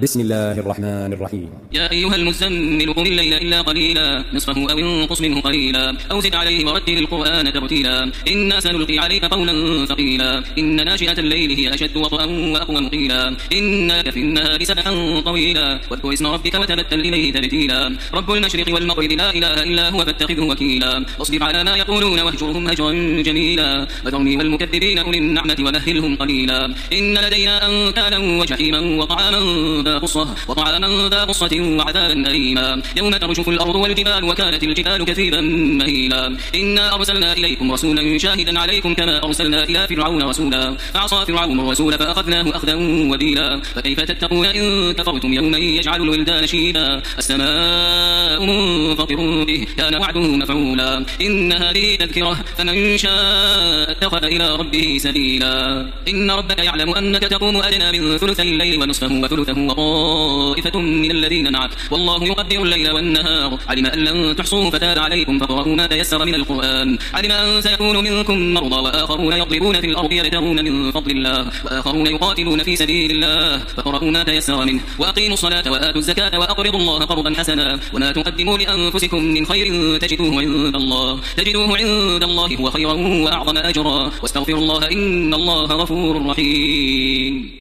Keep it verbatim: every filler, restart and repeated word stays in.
بسم الله الرحمن الرحيم. يا أيها المزمل قم الليل إلا قليلا نصفه أو انقص منه قليلا أو زد عليه ورتل القرآن ترتيلا إنا سنلقي عليك قولا ثقيلا إن ناشئة الليل هي أشد وطئا وأقوم قيلا إن لك في النهار سبحا طويلا واذكر اسم ربك وتبتل إليه تبتيلا رب المشرق والمغرب لا إله إلا هو فاتخذه وكيلا واصبر على ما يقولون واهجرهم هجرا جميلا وذرني والمكذبين أولي النعمة ومهلهم قليلا إن لدينا أنكالا وجحيما وطعاما ذا غصة وطعاما ذا غصة وعذابا أليما يوم ترجف الأرض والجبال وكانت الجبال كثيبا مهيلا إنا أرسلنا إليكم رسولا شاهدا عليكم كما أرسلنا إلى فرعون رسولا فعصى فرعون الرسول فأخذناه أخذا وبيلا فكيف تتقون إن كفرتم يوما يجعل الولدان شيبا السماء منفطر به كان وعده مفعولا إن هذه تذكرة فمن شاء اتخذ إلى ربه سبيلا إن ربك يعلم أنك تقوم أدنى من ثلثي الليل ونصفه وثلثه وطائفة من الذين معك والله يقدر الليل والنهار علم أن لن تحصوه فتاب عليكم فاقرؤوا ما تيسر من القرآن علم أن سيكون منكم مرضى وآخرون يضربون في الأرض يبتغون من فضل الله وآخرون يقاتلون في سبيل الله فاقرؤوا ما تيسر منه وأقيموا الصلاة وآتوا الزكاة وأقرضوا الله قرضا حسنا وما تقدموا لأنفسكم من خير تجدوه عند الله تجدوه عند الله هو خيرا وأعظم أجرا واستغفروا الله إن الله غفور رحيم.